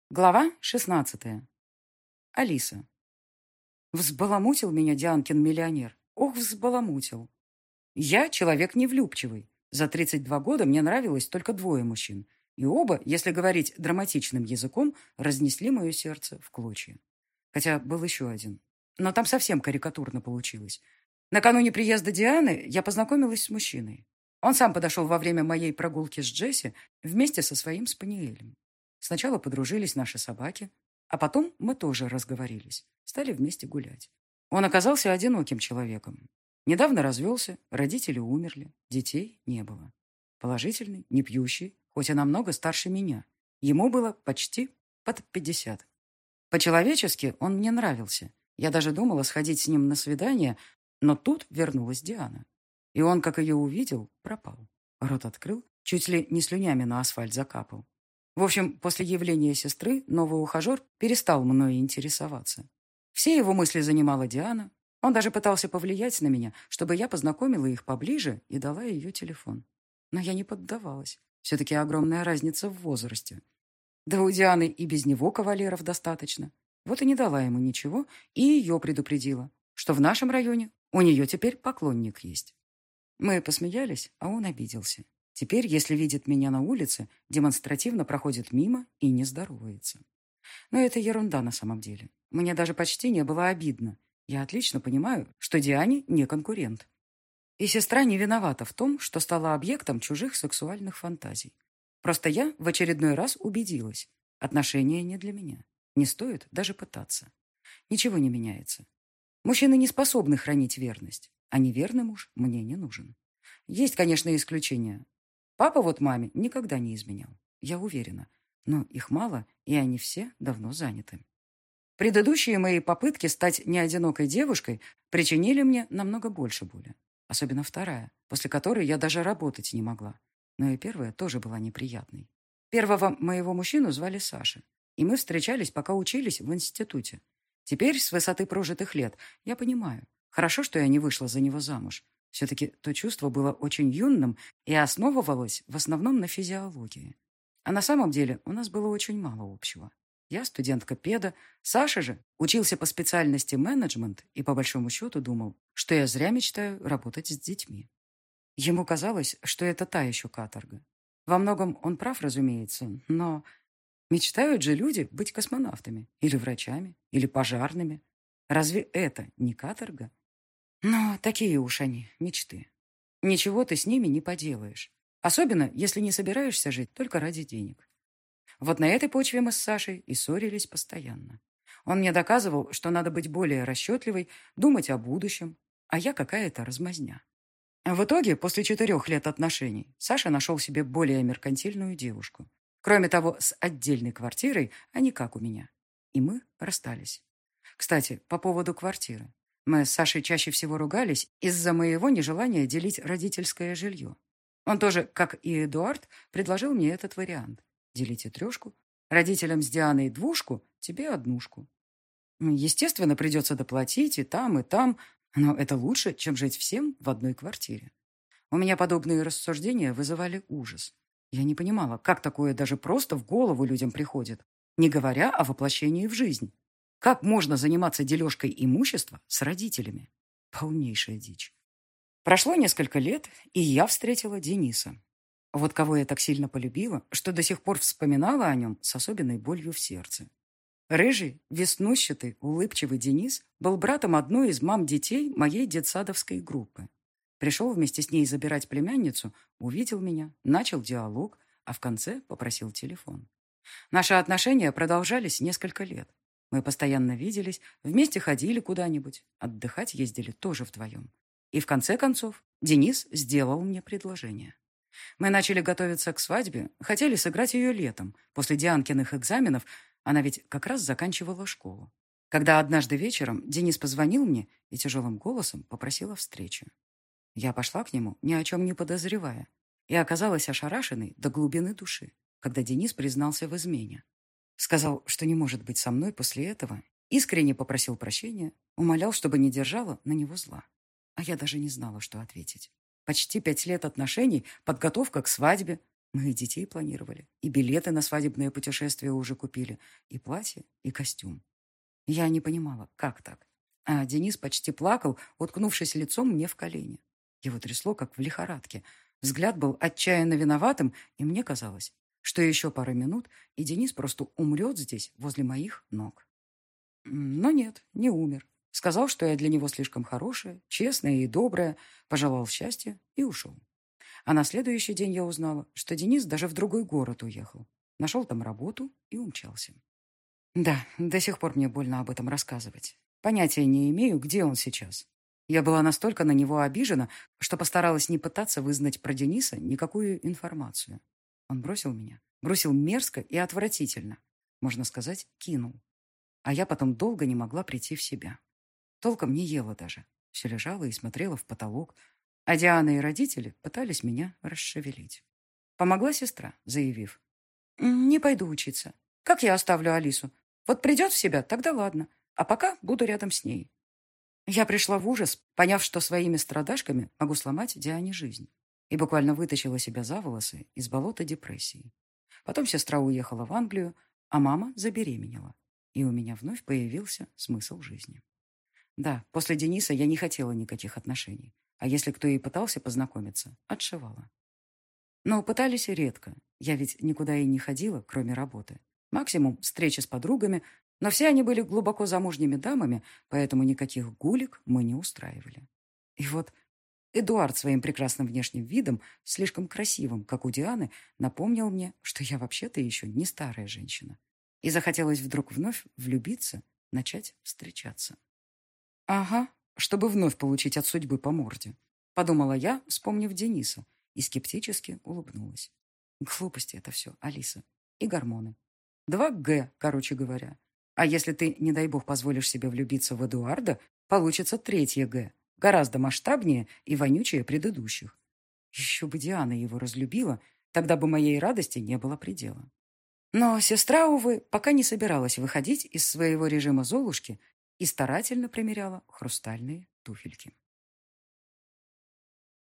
Глава 16. Алиса. Взбаламутил меня Дианкин миллионер. Ох, взбаламутил. Я человек невлюбчивый. За 32 года мне нравилось только двое мужчин. И оба, если говорить драматичным языком, разнесли мое сердце в клочья. Хотя был еще один. Но там совсем карикатурно получилось. Накануне приезда Дианы я познакомилась с мужчиной. Он сам подошел во время моей прогулки с Джесси вместе со своим спаниелем. Сначала подружились наши собаки, а потом мы тоже разговорились, стали вместе гулять. Он оказался одиноким человеком. Недавно развелся, родители умерли, детей не было. Положительный, не пьющий, хоть и намного старше меня. Ему было почти под 50. По-человечески он мне нравился. Я даже думала сходить с ним на свидание, но тут вернулась Диана. И он, как ее увидел, пропал. Рот открыл, чуть ли не слюнями на асфальт закапал. В общем, после явления сестры новый ухажер перестал мной интересоваться. Все его мысли занимала Диана. Он даже пытался повлиять на меня, чтобы я познакомила их поближе и дала ее телефон. Но я не поддавалась. Все-таки огромная разница в возрасте. Да у Дианы и без него кавалеров достаточно. Вот и не дала ему ничего, и ее предупредила, что в нашем районе у нее теперь поклонник есть. Мы посмеялись, а он обиделся. Теперь, если видит меня на улице, демонстративно проходит мимо и не здоровается. Но это ерунда на самом деле. Мне даже почти не было обидно. Я отлично понимаю, что Диане не конкурент. И сестра не виновата в том, что стала объектом чужих сексуальных фантазий. Просто я в очередной раз убедилась. Отношения не для меня. Не стоит даже пытаться. Ничего не меняется. Мужчины не способны хранить верность, а неверный муж мне не нужен. Есть, конечно, исключения. Папа вот маме никогда не изменял, я уверена. Но их мало, и они все давно заняты. Предыдущие мои попытки стать неодинокой девушкой причинили мне намного больше боли. Особенно вторая, после которой я даже работать не могла. Но и первая тоже была неприятной. Первого моего мужчину звали Саша, и мы встречались, пока учились в институте. Теперь, с высоты прожитых лет, я понимаю, хорошо, что я не вышла за него замуж. Все-таки то чувство было очень юным и основывалось в основном на физиологии. А на самом деле у нас было очень мало общего. Я студентка педа, Саша же учился по специальности менеджмент и по большому счету думал, что я зря мечтаю работать с детьми. Ему казалось, что это та еще каторга. Во многом он прав, разумеется, но мечтают же люди быть космонавтами или врачами, или пожарными. Разве это не каторга? Но такие уж они, мечты. Ничего ты с ними не поделаешь. Особенно, если не собираешься жить только ради денег. Вот на этой почве мы с Сашей и ссорились постоянно. Он мне доказывал, что надо быть более расчетливой, думать о будущем, а я какая-то размазня. В итоге, после 4 лет отношений, Саша нашел себе более меркантильную девушку. Кроме того, с отдельной квартирой, а не как у меня. И мы расстались. Кстати, по поводу квартиры. Мы с Сашей чаще всего ругались из-за моего нежелания делить родительское жилье. Он тоже, как и Эдуард, предложил мне этот вариант. Делите 3, родителям с Дианой 2, тебе 1. Естественно, придется доплатить и там, но это лучше, чем жить всем в одной квартире. У меня подобные рассуждения вызывали ужас. Я не понимала, как такое даже просто в голову людям приходит, не говоря о воплощении в жизнь. Как можно заниматься дележкой имущества с родителями? Полнейшая дичь. Прошло несколько лет, и я встретила Дениса. Вот кого я так сильно полюбила, что до сих пор вспоминала о нем с особенной болью в сердце. Рыжий, веснущатый, улыбчивый Денис был братом одной из мам детей моей детсадовской группы. Пришел вместе с ней забирать племянницу, увидел меня, начал диалог, а в конце попросил телефон. Наши отношения продолжались несколько лет. Мы постоянно виделись, вместе ходили куда-нибудь, отдыхать ездили тоже вдвоем. И в конце концов Денис сделал мне предложение. Мы начали готовиться к свадьбе, хотели сыграть ее летом, после Дианкиных экзаменов, она ведь как раз заканчивала школу. Когда однажды вечером Денис позвонил мне и тяжелым голосом попросил о встрече. Я пошла к нему, ни о чем не подозревая, и оказалась ошарашенной до глубины души, когда Денис признался в измене. Сказал, что не может быть со мной после этого, искренне попросил прощения, умолял, чтобы не держала на него зла. А я даже не знала, что ответить. Почти 5 лет отношений, подготовка к свадьбе. Мы и детей планировали, и билеты на свадебное путешествие уже купили, и платье, и костюм. Я не понимала, как так. А Денис почти плакал, уткнувшись лицом мне в колени. Его трясло, как в лихорадке. Взгляд был отчаянно виноватым, и мне казалось, что еще пара минут, и Денис просто умрет здесь, возле моих ног. Но нет, не умер. Сказал, что я для него слишком хорошая, честная и добрая, пожелал счастья и ушел. А на следующий день я узнала, что Денис даже в другой город уехал. Нашел там работу и умчался. Да, до сих пор мне больно об этом рассказывать. Понятия не имею, где он сейчас. Я была настолько на него обижена, что постаралась не пытаться вызнать про Дениса никакую информацию. Он бросил меня. Бросил мерзко и отвратительно. Можно сказать, кинул. А я потом долго не могла прийти в себя. Толком не ела даже. Все лежала и смотрела в потолок. А Диана и родители пытались меня расшевелить. Помогла сестра, заявив: «Не пойду учиться. Как я оставлю Алису? Вот придет в себя, тогда ладно. А пока буду рядом с ней». Я пришла в ужас, поняв, что своими страдашками могу сломать Диане жизнь. И буквально вытащила себя за волосы из болота депрессии. Потом сестра уехала в Англию, а мама забеременела. И у меня вновь появился смысл жизни. Да, после Дениса я не хотела никаких отношений. А если кто и пытался познакомиться, отшивала. Но пытались редко. Я ведь никуда и не ходила, кроме работы. Максимум встречи с подругами, но все они были глубоко замужними дамами, поэтому никаких гулек мы не устраивали. И вот Эдуард своим прекрасным внешним видом, слишком красивым, как у Дианы, напомнил мне, что я вообще-то еще не старая женщина. И захотелось вдруг вновь влюбиться, начать встречаться. Ага, чтобы вновь получить от судьбы по морде, подумала я, вспомнив Дениса, и скептически улыбнулась. Глупости это все, Алиса. И гормоны. 2Г, короче говоря. А если ты, не дай бог, позволишь себе влюбиться в Эдуарда, получится 3Г, гораздо масштабнее и вонючее предыдущих. Еще бы Диана его разлюбила, тогда бы моей радости не было предела. Но сестра, увы, пока не собиралась выходить из своего режима Золушки и старательно примеряла хрустальные туфельки.